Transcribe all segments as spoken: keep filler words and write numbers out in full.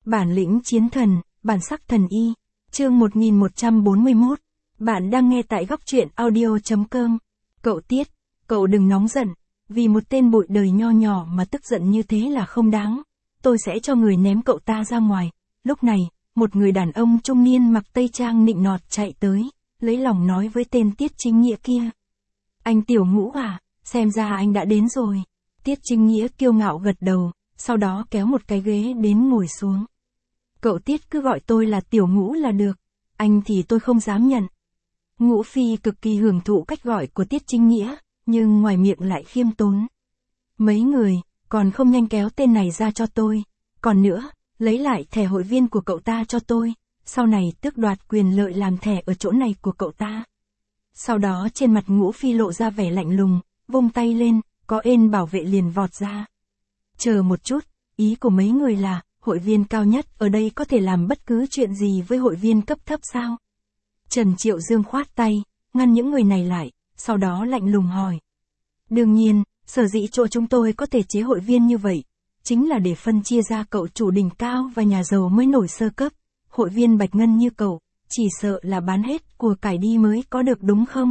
Bản lĩnh chiến thần, bản sắc thần y. Chương một nghìn một trăm bốn mươi mốt. Bạn đang nghe tại góc truyện audio.com. Cậu Tiết, cậu đừng nóng giận. Vì một tên bụi đời nho nhỏ mà tức giận như thế là không đáng. Tôi sẽ cho người ném cậu ta ra ngoài. Lúc này, một người đàn ông trung niên mặc tây trang nịnh nọt chạy tới, lấy lòng nói với tên Tiết Chính Nghĩa kia. Anh Tiểu Ngũ à, xem ra anh đã đến rồi. Tiết Chính Nghĩa kiêu ngạo gật đầu, sau đó kéo một cái ghế đến ngồi xuống. Cậu Tiết cứ gọi tôi là Tiểu Ngũ là được, anh thì tôi không dám nhận. Ngũ Phi cực kỳ hưởng thụ cách gọi của Tiết Chính Nghĩa, nhưng ngoài miệng lại khiêm tốn. Mấy người, còn không nhanh kéo tên này ra cho tôi. Còn nữa, lấy lại thẻ hội viên của cậu ta cho tôi, sau này tước đoạt quyền lợi làm thẻ ở chỗ này của cậu ta. Sau đó trên mặt Ngũ Phi lộ ra vẻ lạnh lùng, vung tay lên, có ên bảo vệ liền vọt ra. Chờ một chút, ý của mấy người là, hội viên cao nhất ở đây có thể làm bất cứ chuyện gì với hội viên cấp thấp sao? Trần Triệu Dương khoát tay, ngăn những người này lại, sau đó lạnh lùng hỏi. Đương nhiên, sở dĩ chỗ chúng tôi có thể chế hội viên như vậy, chính là để phân chia ra cậu chủ đỉnh cao và nhà giàu mới nổi sơ cấp. Hội viên bạch ngân như cậu, chỉ sợ là bán hết của cải đi mới có được đúng không?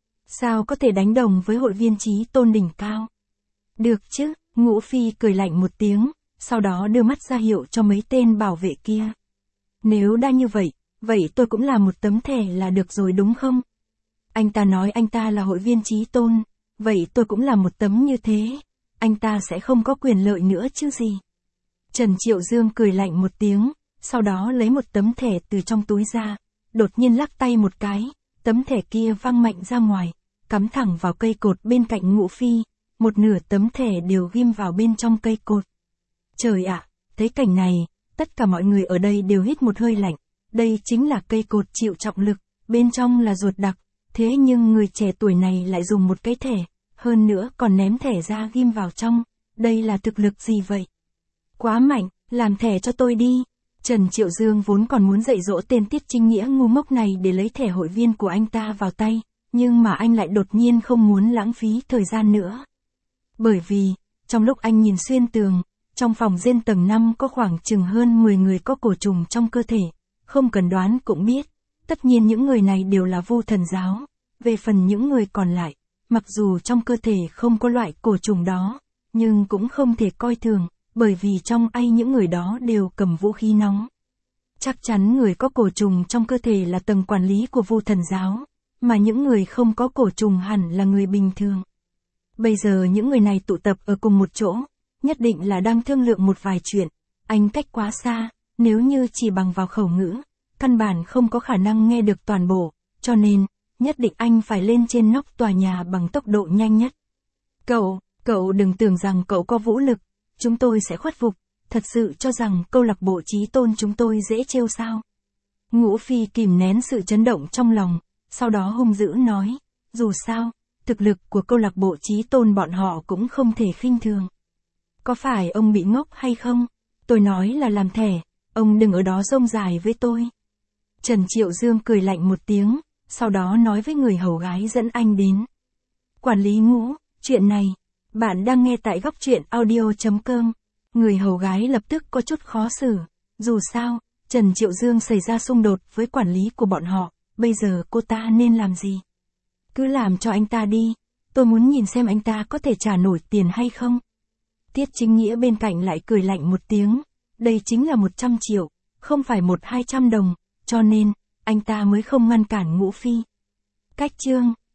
Sao có thể đánh đồng với hội viên trí tôn đỉnh cao? Được chứ, Ngũ Phi cười lạnh một tiếng, sau đó đưa mắt ra hiệu cho mấy tên bảo vệ kia. Nếu đã như vậy, vậy tôi cũng là một tấm thẻ là được rồi đúng không? Anh ta nói anh ta là hội viên trí tôn, vậy tôi cũng là một tấm như thế, anh ta sẽ không có quyền lợi nữa chứ gì. Trần Triệu Dương cười lạnh một tiếng, sau đó lấy một tấm thẻ từ trong túi ra, đột nhiên lắc tay một cái, tấm thẻ kia văng mạnh ra ngoài, cắm thẳng vào cây cột bên cạnh Ngũ Phi, một nửa tấm thẻ đều ghim vào bên trong cây cột. Trời ạ, thấy cảnh này, tất cả mọi người ở đây đều hít một hơi lạnh, đây chính là cây cột chịu trọng lực, bên trong là ruột đặc, thế nhưng người trẻ tuổi này lại dùng một cái thẻ, hơn nữa còn ném thẻ ra ghim vào trong, đây là thực lực gì vậy? Quá mạnh, làm thẻ cho tôi đi. Trần Triệu Dương vốn còn muốn dạy dỗ tên Tiết Chính Nghĩa ngu ngốc này để lấy thẻ hội viên của anh ta vào tay, nhưng mà anh lại đột nhiên không muốn lãng phí thời gian nữa. Bởi vì, trong lúc anh nhìn xuyên tường, trong phòng trên tầng năm có khoảng chừng hơn mười người có cổ trùng trong cơ thể, không cần đoán cũng biết, tất nhiên những người này đều là Vu Thần giáo. Về phần những người còn lại, mặc dù trong cơ thể không có loại cổ trùng đó, nhưng cũng không thể coi thường, bởi vì trong ai những người đó đều cầm vũ khí nóng. Chắc chắn người có cổ trùng trong cơ thể là tầng quản lý của Vu Thần giáo, mà những người không có cổ trùng hẳn là người bình thường. Bây giờ những người này tụ tập ở cùng một chỗ, nhất định là đang thương lượng một vài chuyện, anh cách quá xa, nếu như chỉ bằng vào khẩu ngữ, căn bản không có khả năng nghe được toàn bộ, cho nên, nhất định anh phải lên trên nóc tòa nhà bằng tốc độ nhanh nhất. Cậu, cậu đừng tưởng rằng cậu có vũ lực, chúng tôi sẽ khuất phục, thật sự cho rằng câu lạc bộ trí tôn chúng tôi dễ trêu sao? Ngũ Phi kìm nén sự chấn động trong lòng, sau đó hung dữ nói, dù sao, thực lực của câu lạc bộ trí tôn bọn họ cũng không thể khinh thường. Có phải ông bị ngốc hay không? Tôi nói là làm thẻ, ông đừng ở đó rông dài với tôi. Trần Triệu Dương cười lạnh một tiếng, sau đó nói với người hầu gái dẫn anh đến. Quản lý Ngũ, chuyện này, bạn đang nghe tại góc truyện audio.com. Người hầu gái lập tức có chút khó xử, dù sao, Trần Triệu Dương xảy ra xung đột với quản lý của bọn họ, bây giờ cô ta nên làm gì? Cứ làm cho anh ta đi, tôi muốn nhìn xem anh ta có thể trả nổi tiền hay không. Tiết Chính Nghĩa bên cạnh lại cười lạnh một tiếng, đây chính là một trăm triệu, không phải một hai trăm đồng, cho nên, anh ta mới không ngăn cản Ngũ Phi. Cách chương